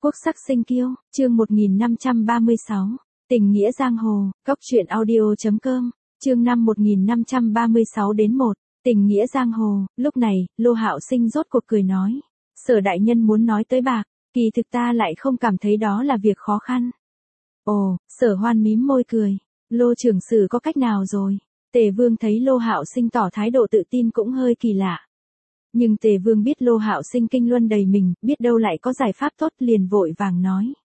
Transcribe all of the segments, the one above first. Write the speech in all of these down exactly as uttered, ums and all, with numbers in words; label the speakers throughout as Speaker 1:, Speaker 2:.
Speaker 1: Quốc sắc sinh kiêu, chương một nghìn năm trăm ba mươi sáu, tình nghĩa giang hồ, cốc truyện audio.com, chương năm một nghìn năm trăm ba mươi sáu đến một, tình nghĩa giang hồ. Lúc này, Lô Hạo Sinh rốt cuộc cười nói, Sở đại nhân muốn nói tới bạc, kỳ thực ta lại không cảm thấy đó là việc khó khăn. Ồ, Sở Hoan mím môi cười, Lô trưởng sử có cách nào rồi? Tề Vương thấy Lô Hạo Sinh tỏ thái độ tự tin cũng hơi kỳ lạ. Nhưng Tề Vương biết Lô Hạo Sinh kinh luân đầy mình, biết đâu lại có giải pháp tốt, liền vội vàng nói.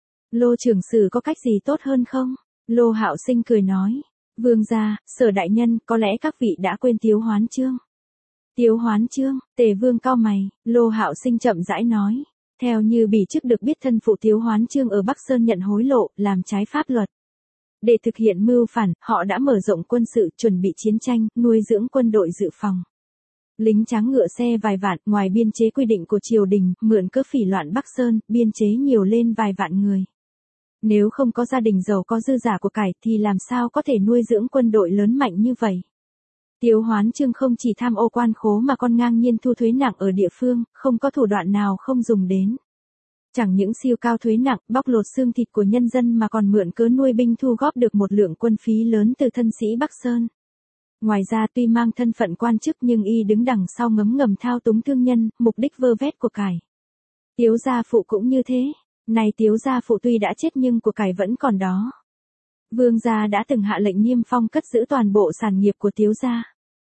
Speaker 1: Lô trưởng sử có cách gì tốt hơn không? Lô Hạo Sinh cười nói. Vương gia, Sở đại nhân, có lẽ các vị đã quên Tiếu Hoán Chương. Tiếu Hoán Chương, Tề Vương cau mày, Lô Hạo Sinh chậm rãi nói. Theo như bỉ trước được biết thân phụ Tiếu Hoán Chương ở Bắc Sơn nhận hối lộ, làm trái pháp luật. Để thực hiện mưu phản, họ đã mở rộng quân sự, chuẩn bị chiến tranh, nuôi dưỡng quân đội dự phòng. Lính tráng ngựa xe vài vạn, ngoài biên chế quy định của triều đình, mượn cớ phỉ loạn Bắc Sơn, biên chế nhiều lên vài vạn người. Nếu không có gia đình giàu có dư giả của cải thì làm sao có thể nuôi dưỡng quân đội lớn mạnh như vậy. Tiếu Hoán Chương không chỉ tham ô quan khố mà còn ngang nhiên thu thuế nặng ở địa phương, không có thủ đoạn nào không dùng đến. Chẳng những siêu cao thuế nặng, bóc lột xương thịt của nhân dân mà còn mượn cớ nuôi binh thu góp được một lượng quân phí lớn từ thân sĩ Bắc Sơn. Ngoài ra tuy mang thân phận quan chức nhưng y đứng đằng sau ngấm ngầm thao túng thương nhân, mục đích vơ vét của cải. Tiếu gia phụ cũng như thế. Này Tiếu gia phụ tuy đã chết nhưng của cải vẫn còn đó. Vương gia đã từng hạ lệnh niêm phong cất giữ toàn bộ sản nghiệp của Tiếu gia.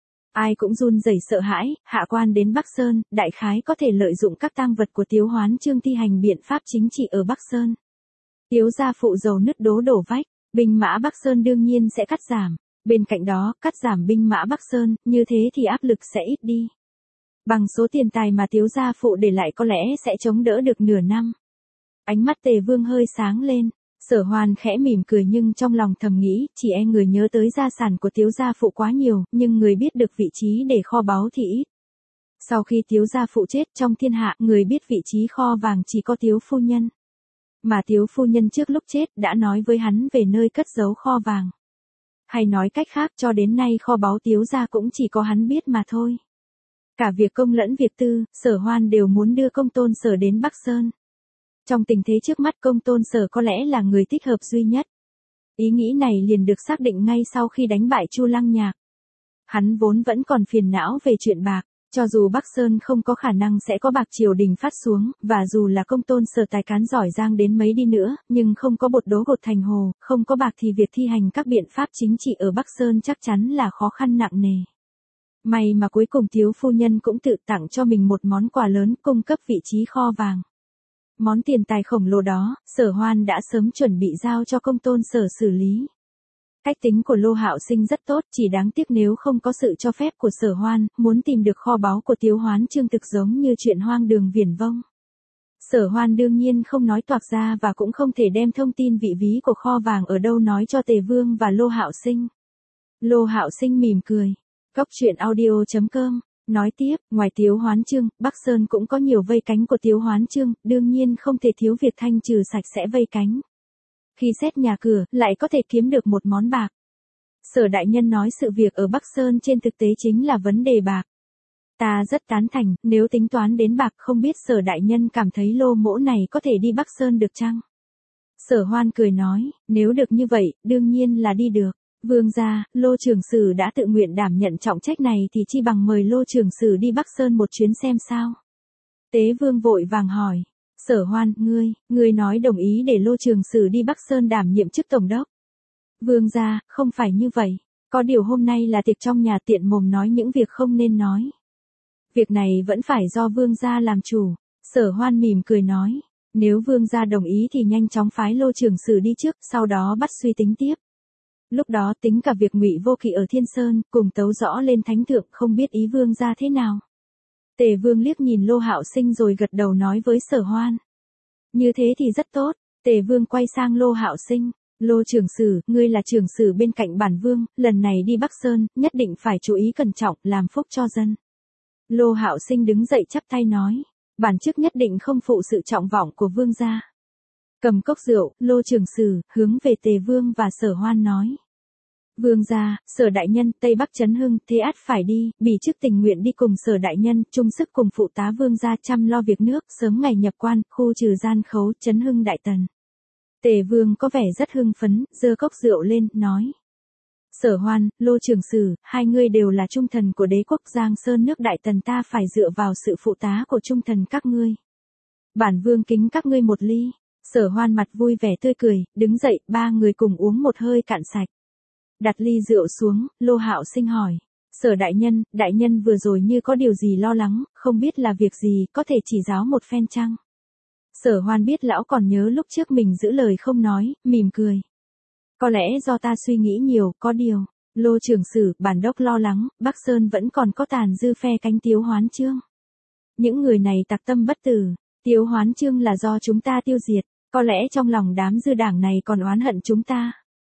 Speaker 1: Ai cũng run rẩy sợ hãi, hạ quan đến Bắc Sơn, đại khái có thể lợi dụng các tang vật của Tiếu Hoán Chương thi hành biện pháp chính trị ở Bắc Sơn. Tiếu gia phụ giàu nứt đố đổ vách, binh mã Bắc Sơn đương nhiên sẽ cắt giảm. Bên cạnh đó, cắt giảm binh mã Bắc Sơn, như thế thì áp lực sẽ ít đi. Bằng số tiền tài mà Tiếu gia phụ để lại có lẽ sẽ chống đỡ được nửa năm. Ánh mắt Tề Vương hơi sáng lên, Sở Hoan khẽ mỉm cười nhưng trong lòng thầm nghĩ, chỉ e người nhớ tới gia sản của Tiếu gia phụ quá nhiều, nhưng người biết được vị trí để kho báu thì ít. Sau khi Tiếu gia phụ chết trong thiên hạ, người biết vị trí kho vàng chỉ có Tiếu phu nhân. Mà Tiếu phu nhân trước lúc chết đã nói với hắn về nơi cất giấu kho vàng. Hay nói cách khác, cho đến nay kho báu Tiếu gia cũng chỉ có hắn biết mà thôi. Cả việc công lẫn việc tư, Sở Hoan đều muốn đưa công tôn Sở đến Bắc Sơn. Trong tình thế trước mắt công tôn Sở có lẽ là người thích hợp duy nhất. Ý nghĩ này liền được xác định ngay sau khi đánh bại Chu Lăng Nhạc. Hắn vốn vẫn còn phiền não về chuyện bạc, cho dù Bắc Sơn không có khả năng sẽ có bạc triều đình phát xuống, và dù là công tôn Sở tài cán giỏi giang đến mấy đi nữa, nhưng không có bột đố gột thành hồ, không có bạc thì việc thi hành các biện pháp chính trị ở Bắc Sơn chắc chắn là khó khăn nặng nề. May mà cuối cùng Tiếu phu nhân cũng tự tặng cho mình một món quà lớn, cung cấp vị trí kho vàng. Món tiền tài khổng lồ đó, Sở Hoan đã sớm chuẩn bị giao cho công tôn Sở xử lý. Cách tính của Lô Hạo Sinh rất tốt, chỉ đáng tiếc nếu không có sự cho phép của Sở Hoan, muốn tìm được kho báu của Tiếu Hoán Chương thực giống như chuyện hoang đường viển vông. Sở Hoan đương nhiên không nói toạc ra và cũng không thể đem thông tin vị ví của kho vàng ở đâu nói cho Tề Vương và Lô Hạo Sinh. Lô Hạo Sinh mỉm cười. Cốc truyện audio.com nói tiếp, ngoài Tiếu Hoán Chương, Bắc Sơn cũng có nhiều vây cánh của Tiếu Hoán Chương, đương nhiên không thể thiếu việc thanh trừ sạch sẽ vây cánh. Khi xét nhà cửa, lại có thể kiếm được một món bạc. Sở đại nhân nói sự việc ở Bắc Sơn trên thực tế chính là vấn đề bạc. Ta rất tán thành, nếu tính toán đến bạc không biết Sở đại nhân cảm thấy Lô mỗ này có thể đi Bắc Sơn được chăng? Sở Hoan cười nói, nếu được như vậy, đương nhiên là đi được. Vương gia, Lô trưởng sử đã tự nguyện đảm nhận trọng trách này thì chi bằng mời Lô trưởng sử đi Bắc Sơn một chuyến xem sao. Tế Vương vội vàng hỏi, Sở Hoan, ngươi, ngươi nói đồng ý để Lô trưởng sử đi Bắc Sơn đảm nhiệm chức tổng đốc. Vương gia, không phải như vậy, có điều hôm nay là tiệc trong nhà tiện mồm nói những việc không nên nói. Việc này vẫn phải do Vương gia làm chủ. Sở Hoan mỉm cười nói, nếu Vương gia đồng ý thì nhanh chóng phái Lô trưởng sử đi trước, sau đó bắt suy tính tiếp. Lúc đó tính cả việc Ngụy Vô Kỵ ở Thiên Sơn, cùng tấu rõ lên thánh thượng, không biết ý Vương gia thế nào. Tề Vương liếc nhìn Lô Hạo Sinh rồi gật đầu nói với Sở Hoan. Như thế thì rất tốt. Tề Vương quay sang Lô Hạo Sinh, Lô trưởng sử, ngươi là trưởng sử bên cạnh bản vương, lần này đi Bắc Sơn, nhất định phải chú ý cẩn trọng, làm phúc cho dân. Lô Hạo Sinh đứng dậy chắp tay nói, bản chức nhất định không phụ sự trọng vọng của vương gia. Cầm cốc rượu, Lô trưởng sử, hướng về Tề Vương và Sở Hoan nói. Vương gia, Sở đại nhân, Tây Bắc Trấn Hưng, thế ắt phải đi, bỉ chức tình nguyện đi cùng Sở đại nhân, chung sức cùng phụ tá vương gia chăm lo việc nước, sớm ngày nhập quan, khu trừ gian khấu, Trấn Hưng đại tần. Tề Vương có vẻ rất hưng phấn, giơ cốc rượu lên, nói. Sở Hoan, Lô Trường Sử, hai ngươi đều là trung thần của đế quốc Giang Sơn nước đại tần, ta phải dựa vào sự phụ tá của trung thần các ngươi. Bản vương kính các ngươi một ly. Sở Hoan mặt vui vẻ tươi cười, đứng dậy, ba người cùng uống một hơi cạn sạch. Đặt ly rượu xuống, Lô Hạo Sinh hỏi. Sở đại nhân, đại nhân vừa rồi như có điều gì lo lắng, không biết là việc gì, có thể chỉ giáo một phen chăng? Sở Hoan biết lão còn nhớ lúc trước mình giữ lời không nói, mỉm cười. Có lẽ do ta suy nghĩ nhiều, có điều. Lô Trường Sử, bản đốc lo lắng, Bắc Sơn vẫn còn có tàn dư phe cánh Tiếu Hoán Chương. Những người này tặc tâm bất tử, Tiếu Hoán Chương là do chúng ta tiêu diệt, có lẽ trong lòng đám dư đảng này còn oán hận chúng ta.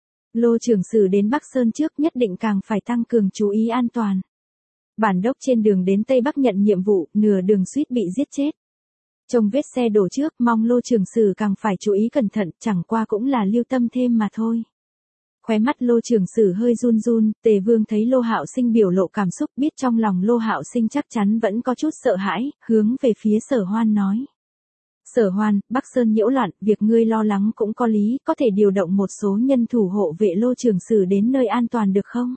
Speaker 1: Lô Trường Sử đến Bắc Sơn trước nhất định càng phải tăng cường chú ý an toàn. Bản đốc trên đường đến Tây Bắc nhận nhiệm vụ, nửa đường suýt bị giết chết. Trông vết xe đổ trước, mong Lô Trường Sử càng phải chú ý cẩn thận, chẳng qua cũng là lưu tâm thêm mà thôi. Khóe mắt Lô Trường Sử hơi run run, Tề Vương thấy Lô Hạo Sinh biểu lộ cảm xúc, biết trong lòng Lô Hạo Sinh chắc chắn vẫn có chút sợ hãi, hướng về phía Sở Hoan nói. Sở Hoan, Bắc Sơn nhiễu loạn, việc ngươi lo lắng cũng có lý, có thể điều động một số nhân thủ hộ vệ Lô Trường Sử đến nơi an toàn được không?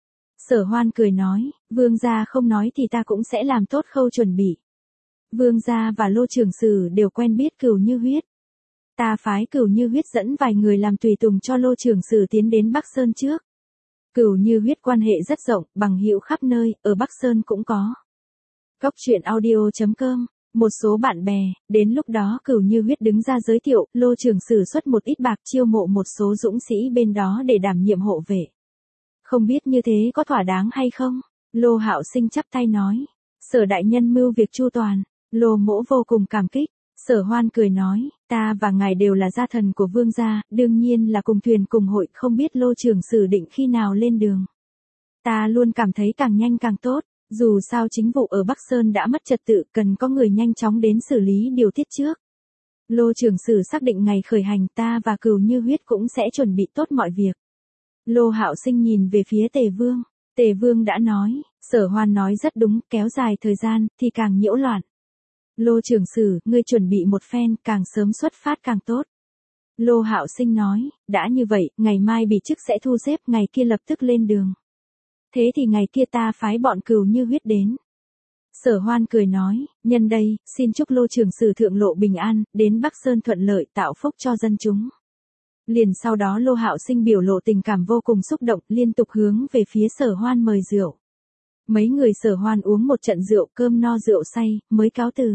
Speaker 1: Sở Hoan cười nói, vương gia không nói thì ta cũng sẽ làm tốt khâu chuẩn bị. Vương gia và Lô Trường Sử đều quen biết Cửu Như Huyết. Ta phái Cửu Như Huyết dẫn vài người làm tùy tùng cho Lô Trường Sử tiến đến Bắc Sơn trước. Cửu Như Huyết quan hệ rất rộng, bằng hữu khắp nơi, ở Bắc Sơn cũng có. Góc truyện audio chấm com, một số bạn bè, đến lúc đó Cửu Như Huyết đứng ra giới thiệu, Lô Trường Sử xuất một ít bạc chiêu mộ một số dũng sĩ bên đó để đảm nhiệm hộ vệ. Không biết như thế có thỏa đáng hay không? Lô Hạo Sinh chắp tay nói. Sở đại nhân mưu việc chu toàn. Lô Mỗ vô cùng cảm kích. Sở Hoan cười nói, ta và ngài đều là gia thần của vương gia, đương nhiên là cùng thuyền cùng hội, không biết Lô Trường Sử định khi nào lên đường. Ta luôn cảm thấy càng nhanh càng tốt, dù sao chính vụ ở Bắc Sơn đã mất trật tự, cần có người nhanh chóng đến xử lý điều tiết trước. Lô Trường Sử xác định ngày khởi hành, ta và Cửu Như Huyết cũng sẽ chuẩn bị tốt mọi việc. Lô Hạo Sinh nhìn về phía Tề Vương. Tề Vương đã nói, Sở Hoan nói rất đúng, kéo dài thời gian, thì càng nhiễu loạn. Lô Trường Sử, ngươi chuẩn bị một phen, càng sớm xuất phát càng tốt. Lô Hạo Sinh nói, đã như vậy, ngày mai bỉ chức sẽ thu xếp, ngày kia lập tức lên đường. Thế thì ngày kia ta phái bọn Cửu Như Huyết đến. Sở Hoan cười nói, nhân đây, xin chúc Lô Trường Sử thượng lộ bình an, đến Bắc Sơn thuận lợi, tạo phúc cho dân chúng. Liền sau đó Lô Hạo Sinh biểu lộ tình cảm vô cùng xúc động, liên tục hướng về phía Sở Hoan mời rượu. Mấy người Sở Hoan uống một trận rượu, cơm no rượu say, mới cáo từ.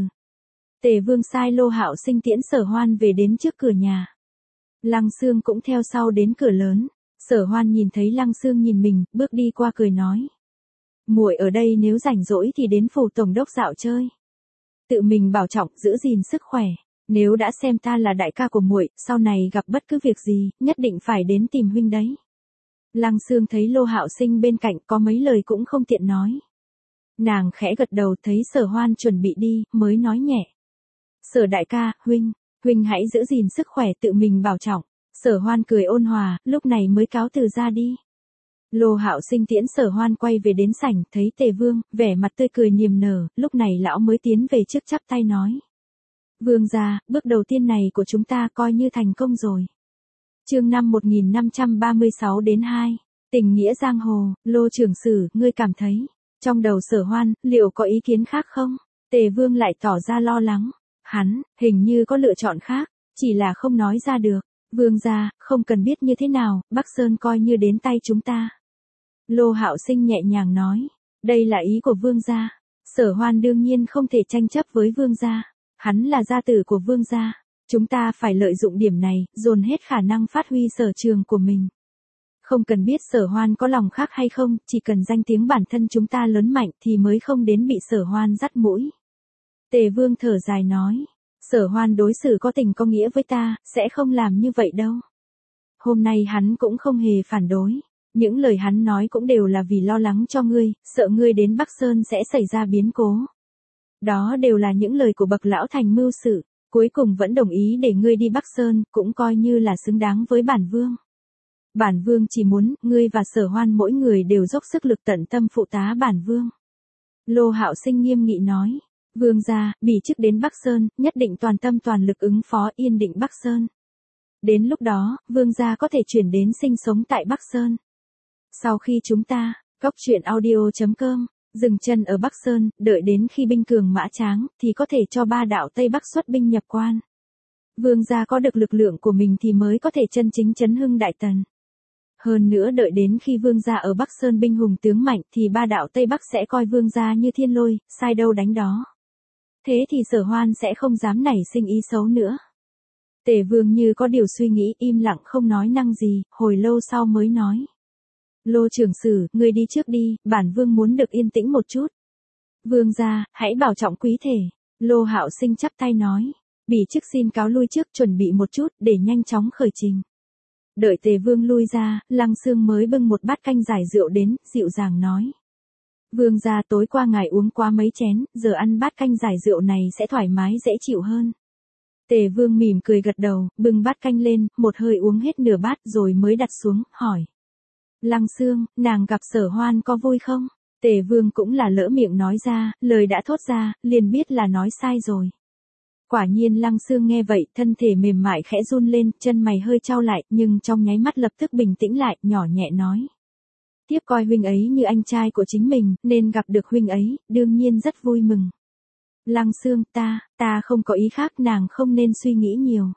Speaker 1: Tề Vương sai Lô Hạo Sinh tiễn Sở Hoan về đến trước cửa nhà. Lăng Xương cũng theo sau đến cửa lớn. Sở Hoan nhìn thấy Lăng Xương nhìn mình, bước đi qua cười nói. Muội ở đây nếu rảnh rỗi thì đến phủ tổng đốc dạo chơi. Tự mình bảo trọng, giữ gìn sức khỏe. Nếu đã xem ta là đại ca của muội, sau này gặp bất cứ việc gì, nhất định phải đến tìm huynh đấy. Lăng Xương thấy Lô Hạo Sinh bên cạnh, có mấy lời cũng không tiện nói. Nàng khẽ gật đầu, thấy Sở Hoan chuẩn bị đi, mới nói nhẹ. Sở đại ca, huynh, huynh hãy giữ gìn sức khỏe, tự mình bảo trọng. Sở Hoan cười ôn hòa, lúc này mới cáo từ ra đi. Lô Hạo Sinh tiễn Sở Hoan quay về đến sảnh, thấy Tề Vương, vẻ mặt tươi cười niềm nở, lúc này lão mới tiến về trước chắp tay nói. Vương gia, bước đầu tiên này của chúng ta coi như thành công rồi. Chương năm một nghìn năm trăm ba mươi sáu đến hai, tình nghĩa giang hồ. Lô Trường Sử, ngươi cảm thấy, trong đầu Sở Hoan, liệu có ý kiến khác không? Tề Vương lại tỏ ra lo lắng. Hắn, hình như có lựa chọn khác, chỉ là không nói ra được. Vương gia, không cần biết như thế nào, Bắc Sơn coi như đến tay chúng ta. Lô Hạo Sinh nhẹ nhàng nói, đây là ý của vương gia. Sở Hoan đương nhiên không thể tranh chấp với vương gia. Hắn là gia tử của vương gia. Chúng ta phải lợi dụng điểm này, dồn hết khả năng phát huy sở trường của mình. Không cần biết Sở Hoan có lòng khác hay không, chỉ cần danh tiếng bản thân chúng ta lớn mạnh thì mới không đến bị Sở Hoan dắt mũi. Tề Vương thở dài nói, Sở Hoan đối xử có tình có nghĩa với ta, sẽ không làm như vậy đâu. Hôm nay hắn cũng không hề phản đối. Những lời hắn nói cũng đều là vì lo lắng cho ngươi, sợ ngươi đến Bắc Sơn sẽ xảy ra biến cố. Đó đều là những lời của bậc lão thành mưu sự, cuối cùng vẫn đồng ý để ngươi đi Bắc Sơn, cũng coi như là xứng đáng với bản vương. Bản vương chỉ muốn, ngươi và Sở Hoan mỗi người đều dốc sức lực tận tâm phụ tá bản vương. Lô Hạo Sinh nghiêm nghị nói. Vương gia, bỉ chức đến Bắc Sơn, nhất định toàn tâm toàn lực ứng phó yên định Bắc Sơn. Đến lúc đó, vương gia có thể chuyển đến sinh sống tại Bắc Sơn. Sau khi chúng ta, cóc truyện audio chấm com, dừng chân ở Bắc Sơn, đợi đến khi binh cường mã tráng, thì có thể cho ba đạo Tây Bắc xuất binh nhập quan. Vương gia có được lực lượng của mình thì mới có thể chân chính chấn hưng Đại Tần. Hơn nữa đợi đến khi vương gia ở Bắc Sơn binh hùng tướng mạnh thì ba đạo Tây Bắc sẽ coi vương gia như thiên lôi, sai đâu đánh đó. Thế thì Sở Hoan sẽ không dám nảy sinh ý xấu nữa. Tề Vương như có điều suy nghĩ im lặng không nói năng gì, hồi lâu sau mới nói. Lô trưởng sử, ngươi đi trước đi, bản vương muốn được yên tĩnh một chút. Vương gia, hãy bảo trọng quý thể. Lô Hạo Sinh chắp tay nói. Bỉ chức xin cáo lui trước chuẩn bị một chút để nhanh chóng khởi trình. Đợi Tề Vương lui ra, Lăng Xương mới bưng một bát canh giải rượu đến, dịu dàng nói. Vương gia tối qua ngài uống quá mấy chén, giờ ăn bát canh giải rượu này sẽ thoải mái dễ chịu hơn. Tề Vương mỉm cười gật đầu, bưng bát canh lên, một hơi uống hết nửa bát rồi mới đặt xuống, hỏi. Lăng Xương, nàng gặp Sở Hoan có vui không? Tề Vương cũng là lỡ miệng nói ra, lời đã thốt ra, liền biết là nói sai rồi. Quả nhiên Lăng Xương nghe vậy, thân thể mềm mại khẽ run lên, chân mày hơi chau lại, nhưng trong nháy mắt lập tức bình tĩnh lại, nhỏ nhẹ nói. Tiếp coi huynh ấy như anh trai của chính mình, nên gặp được huynh ấy, đương nhiên rất vui mừng. Lăng Xương, ta, ta không có ý khác, nàng không nên suy nghĩ nhiều.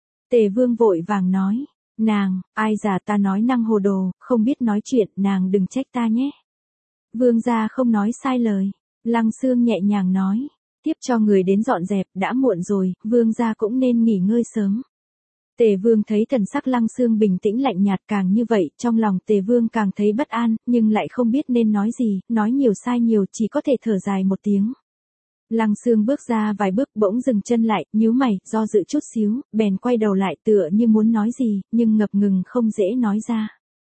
Speaker 1: Tề Vương vội vàng nói. Nàng, ai già ta nói năng hồ đồ, không biết nói chuyện, nàng đừng trách ta nhé. Vương gia không nói sai lời. Lăng Xương nhẹ nhàng nói. Tiếp cho người đến dọn dẹp, đã muộn rồi, vương gia cũng nên nghỉ ngơi sớm. Tề Vương thấy thần sắc Lăng Xương bình tĩnh lạnh nhạt càng như vậy, trong lòng Tề Vương càng thấy bất an, nhưng lại không biết nên nói gì, nói nhiều sai nhiều, chỉ có thể thở dài một tiếng. Lăng Xương bước ra vài bước bỗng dừng chân lại, nhíu mày, do dự chút xíu, bèn quay đầu lại tựa như muốn nói gì, nhưng ngập ngừng không dễ nói ra.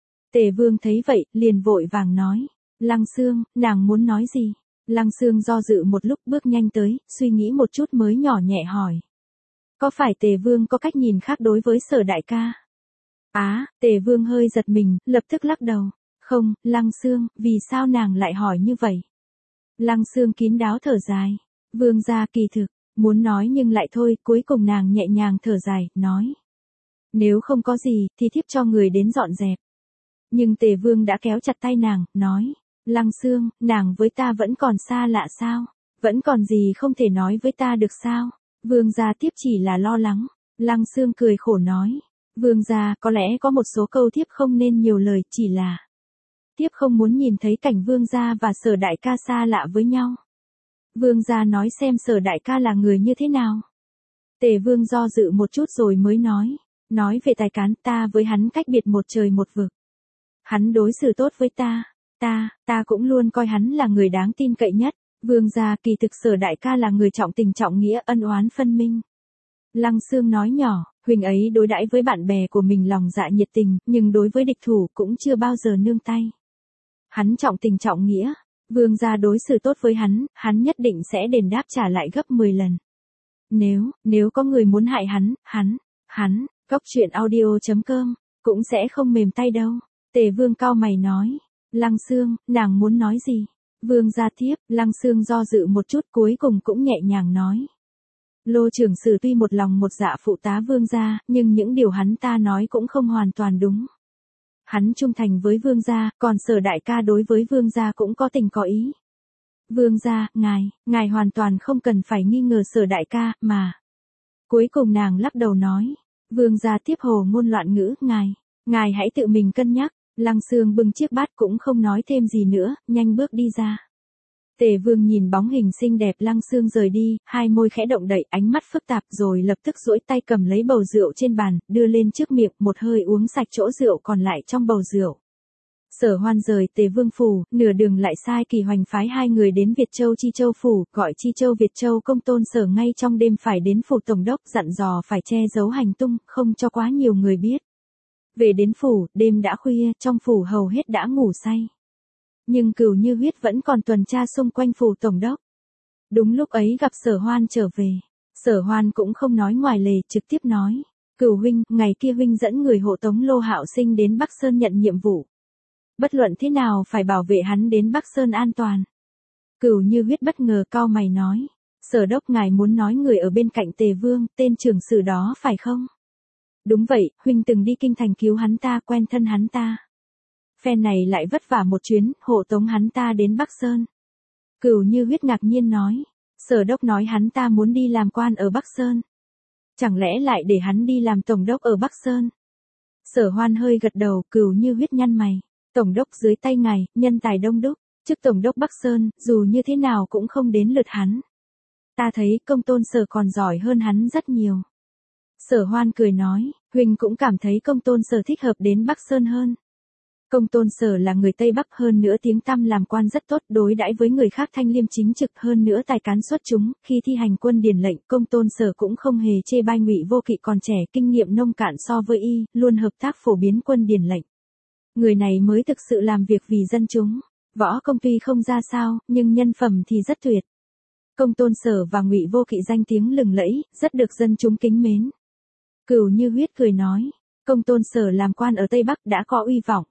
Speaker 1: Tề Vương thấy vậy, liền vội vàng nói. Lăng Xương, nàng muốn nói gì? Lăng Xương do dự một lúc bước nhanh tới, suy nghĩ một chút mới nhỏ nhẹ hỏi. Có phải Tề Vương có cách nhìn khác đối với Sở đại ca? Á, à, Tề Vương hơi giật mình, lập tức lắc đầu. Không, Lăng Xương, vì sao nàng lại hỏi như vậy? Lăng Xương kín đáo thở dài. Vương gia kỳ thực, muốn nói nhưng lại thôi, cuối cùng nàng nhẹ nhàng thở dài, nói. Nếu không có gì, thì thiếp cho người đến dọn dẹp. Nhưng Tề Vương đã kéo chặt tay nàng, nói. Lăng Xương, nàng với ta vẫn còn xa lạ sao? Vẫn còn gì không thể nói với ta được sao? Vương gia thiếp chỉ là lo lắng. Lăng Xương cười khổ nói. Vương gia, có lẽ có một số câu thiếp không nên nhiều lời, chỉ là. Thiếp không muốn nhìn thấy cảnh vương gia và Sở đại ca xa lạ với nhau. Vương gia nói xem Sở đại ca là người như thế nào. Tề Vương do dự một chút rồi mới nói. Nói về tài cán, ta với hắn cách biệt một trời một vực. Hắn đối xử tốt với ta. Ta, ta cũng luôn coi hắn là người đáng tin cậy nhất. Vương gia, kỳ thực Sở đại ca là người trọng tình trọng nghĩa, ân oán phân minh. Lăng Xương nói nhỏ, huynh ấy đối đãi với bạn bè của mình lòng dạ nhiệt tình, nhưng đối với địch thủ cũng chưa bao giờ nương tay. Hắn trọng tình trọng nghĩa, vương gia đối xử tốt với hắn, hắn nhất định sẽ đền đáp trả lại gấp mười lần. Nếu, nếu có người muốn hại hắn, hắn, hắn, cóc truyện audio chấm com, cũng sẽ không mềm tay đâu. Tề Vương cau mày nói. Lăng Xương, nàng muốn nói gì? Vương gia tiếp, Lăng Xương do dự một chút cuối cùng cũng nhẹ nhàng nói. Lô trưởng sử tuy một lòng một dạ phụ tá vương gia, nhưng những điều hắn ta nói cũng không hoàn toàn đúng. Hắn trung thành với vương gia, còn Sở đại ca đối với vương gia cũng có tình có ý. Vương gia, ngài, ngài hoàn toàn không cần phải nghi ngờ Sở đại ca, mà. Cuối cùng nàng lắc đầu nói. Vương gia tiếp hồ ngôn loạn ngữ, ngài, ngài hãy tự mình cân nhắc. Lăng Xương bưng chiếc bát cũng không nói thêm gì nữa, nhanh bước đi ra. Tề Vương nhìn bóng hình xinh đẹp Lăng Xương rời đi, hai môi khẽ động đậy, ánh mắt phức tạp rồi lập tức duỗi tay cầm lấy bầu rượu trên bàn, đưa lên trước miệng, một hơi uống sạch chỗ rượu còn lại trong bầu rượu. Sở Hoan rời Tề Vương phủ, nửa đường lại sai Kỳ Hoành phái hai người đến Việt Châu Chi Châu phủ, gọi Chi Châu Việt Châu công tôn Sở ngay trong đêm phải đến phủ tổng đốc, dặn dò phải che giấu hành tung, không cho quá nhiều người biết. Về đến phủ, đêm đã khuya, trong phủ hầu hết đã ngủ say. Nhưng Cửu Như Huyết vẫn còn tuần tra xung quanh phủ tổng đốc. Đúng lúc ấy gặp Sở Hoan trở về. Sở Hoan cũng không nói ngoài lề, trực tiếp nói. Cửu huynh, ngày kia huynh dẫn người hộ tống Lô Hạo Sinh đến Bắc Sơn nhận nhiệm vụ. Bất luận thế nào phải bảo vệ hắn đến Bắc Sơn an toàn. Cửu Như Huyết bất ngờ cau mày nói. Sở đốc ngài muốn nói người ở bên cạnh Tề Vương, tên trưởng sử đó phải không? Đúng vậy, huynh từng đi kinh thành cứu hắn ta, quen thân hắn ta. Phen này lại vất vả một chuyến, hộ tống hắn ta đến Bắc Sơn. Cửu Như Huyết ngạc nhiên nói. Sở đốc nói hắn ta muốn đi làm quan ở Bắc Sơn. Chẳng lẽ lại để hắn đi làm tổng đốc ở Bắc Sơn? Sở Hoan hơi gật đầu, Cửu Như Huyết nhăn mày. Tổng đốc dưới tay ngài, nhân tài đông đúc, chức tổng đốc Bắc Sơn, dù như thế nào cũng không đến lượt hắn. Ta thấy công tôn Sở còn giỏi hơn hắn rất nhiều. Sở Hoan cười nói, huynh cũng cảm thấy công tôn Sở thích hợp đến Bắc Sơn hơn. Công tôn Sở là người Tây Bắc, hơn nữa tiếng tăm làm quan rất tốt, đối đãi với người khác thanh liêm chính trực, hơn nữa tài cán xuất chúng, khi thi hành quân điển lệnh, công tôn Sở cũng không hề chê bai Ngụy Vô Kỵ còn trẻ, kinh nghiệm nông cạn so với y, luôn hợp tác phổ biến quân điển lệnh. Người này mới thực sự làm việc vì dân chúng. Võ công tuy không ra sao, nhưng nhân phẩm thì rất tuyệt. Công tôn Sở và Ngụy Vô Kỵ danh tiếng lừng lẫy, rất được dân chúng kính mến. Cửu Như Huyết cười nói, công tôn Sở làm quan ở Tây Bắc đã có uy vọng.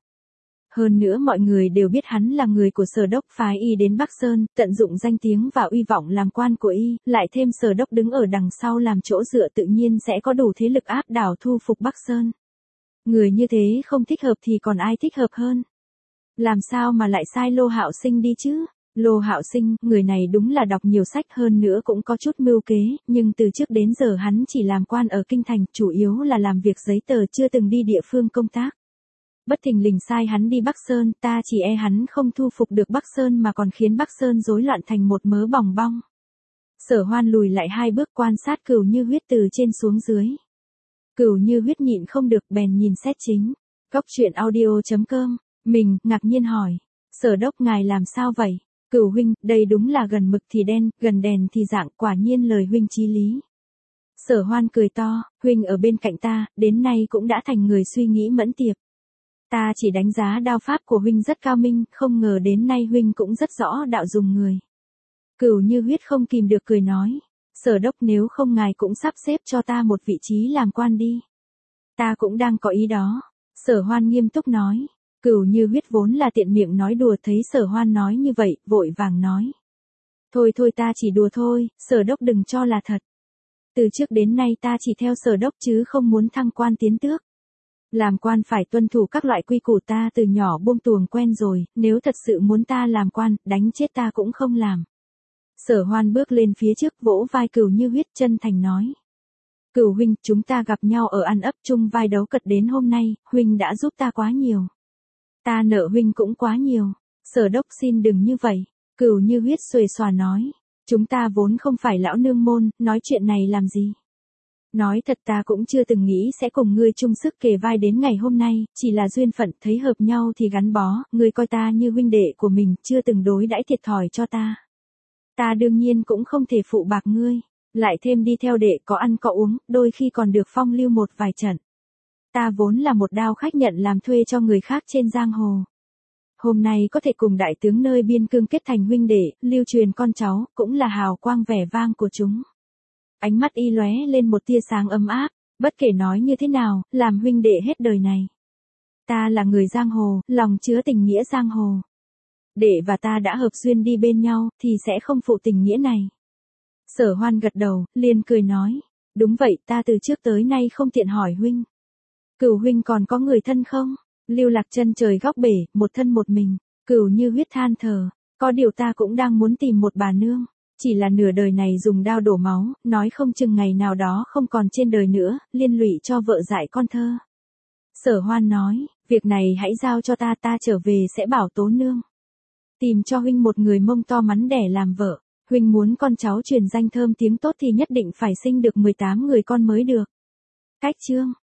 Speaker 1: Hơn nữa mọi người đều biết hắn là người của Sở đốc phái y đến Bắc Sơn, tận dụng danh tiếng và uy vọng làm quan của y, lại thêm Sở đốc đứng ở đằng sau làm chỗ dựa, tự nhiên sẽ có đủ thế lực áp đảo thu phục Bắc Sơn. Người như thế không thích hợp thì còn ai thích hợp hơn? Làm sao mà lại sai Lô Hạo Sinh đi chứ? Lô Hạo Sinh, người này đúng là đọc nhiều sách, hơn nữa cũng có chút mưu kế, nhưng từ trước đến giờ hắn chỉ làm quan ở kinh thành, chủ yếu là làm việc giấy tờ, chưa từng đi địa phương công tác. Bất thình lình sai hắn đi Bắc Sơn, ta chỉ e hắn không thu phục được Bắc Sơn mà còn khiến Bắc Sơn rối loạn thành một mớ bòng bong. Sở Hoan lùi lại hai bước quan sát Cửu Như Huyết từ trên xuống dưới. Cửu Như Huyết nhịn không được bèn nhìn xét chính. Góc truyện audio chấm com, mình, ngạc nhiên hỏi. Sở đốc ngài làm sao vậy? Cửu huynh, đây đúng là gần mực thì đen, gần đèn thì rạng, quả nhiên lời huynh chí lý. Sở Hoan cười to, huynh ở bên cạnh ta, đến nay cũng đã thành người suy nghĩ mẫn tiệp. Ta chỉ đánh giá đao pháp của huynh rất cao minh, không ngờ đến nay huynh cũng rất rõ đạo dùng người. Cửu Như Huyết không kìm được cười nói. Sở đốc, nếu không ngài cũng sắp xếp cho ta một vị trí làm quan đi. Ta cũng đang có ý đó. Sở Hoan nghiêm túc nói. Cửu Như Huyết vốn là tiện miệng nói đùa, thấy Sở Hoan nói như vậy, vội vàng nói. Thôi thôi, ta chỉ đùa thôi, Sở đốc đừng cho là thật. Từ trước đến nay ta chỉ theo Sở đốc chứ không muốn thăng quan tiến tước. Làm quan phải tuân thủ các loại quy củ, ta từ nhỏ buông tuồng quen rồi, nếu thật sự muốn ta làm quan, đánh chết ta cũng không làm. Sở Hoan bước lên phía trước, vỗ vai Cửu Như Huyết, chân thành nói. Cửu huynh, chúng ta gặp nhau ở ăn ấp chung vai đấu cật đến hôm nay, huynh đã giúp ta quá nhiều. Ta nợ huynh cũng quá nhiều. Sở đốc xin đừng như vậy. Cửu Như Huyết xuề xòa nói. Chúng ta vốn không phải lão nương môn, nói chuyện này làm gì. Nói thật, ta cũng chưa từng nghĩ sẽ cùng ngươi chung sức kề vai đến ngày hôm nay, chỉ là duyên phận, thấy hợp nhau thì gắn bó, ngươi coi ta như huynh đệ của mình, chưa từng đối đãi thiệt thòi cho ta. Ta đương nhiên cũng không thể phụ bạc ngươi, lại thêm đi theo đệ có ăn có uống, đôi khi còn được phong lưu một vài trận. Ta vốn là một đao khách nhận làm thuê cho người khác trên giang hồ. Hôm nay có thể cùng đại tướng nơi biên cương kết thành huynh đệ, lưu truyền con cháu, cũng là hào quang vẻ vang của chúng. Ánh mắt y lóe lên một tia sáng ấm áp, bất kể nói như thế nào, làm huynh đệ hết đời này. Ta là người giang hồ, lòng chứa tình nghĩa giang hồ. Đệ và ta đã hợp duyên đi bên nhau, thì sẽ không phụ tình nghĩa này. Sở Hoan gật đầu, liền cười nói. Đúng vậy, ta từ trước tới nay không tiện hỏi huynh. Cửu huynh còn có người thân không? Lưu Lạc chân trời góc bể, một thân một mình. Cửu Như Huyết than thở. Có điều ta cũng đang muốn tìm một bà nương. Chỉ là nửa đời này dùng đao đổ máu, nói không chừng ngày nào đó không còn trên đời nữa, liên lụy cho vợ dại con thơ. Sở Hoan nói, việc này hãy giao cho ta, ta trở về sẽ bảo tố nương. Tìm cho huynh một người Mông to mắn đẻ làm vợ. Huynh muốn con cháu truyền danh thơm tiếng tốt thì nhất định phải sinh được mười tám người con mới được. Cách chương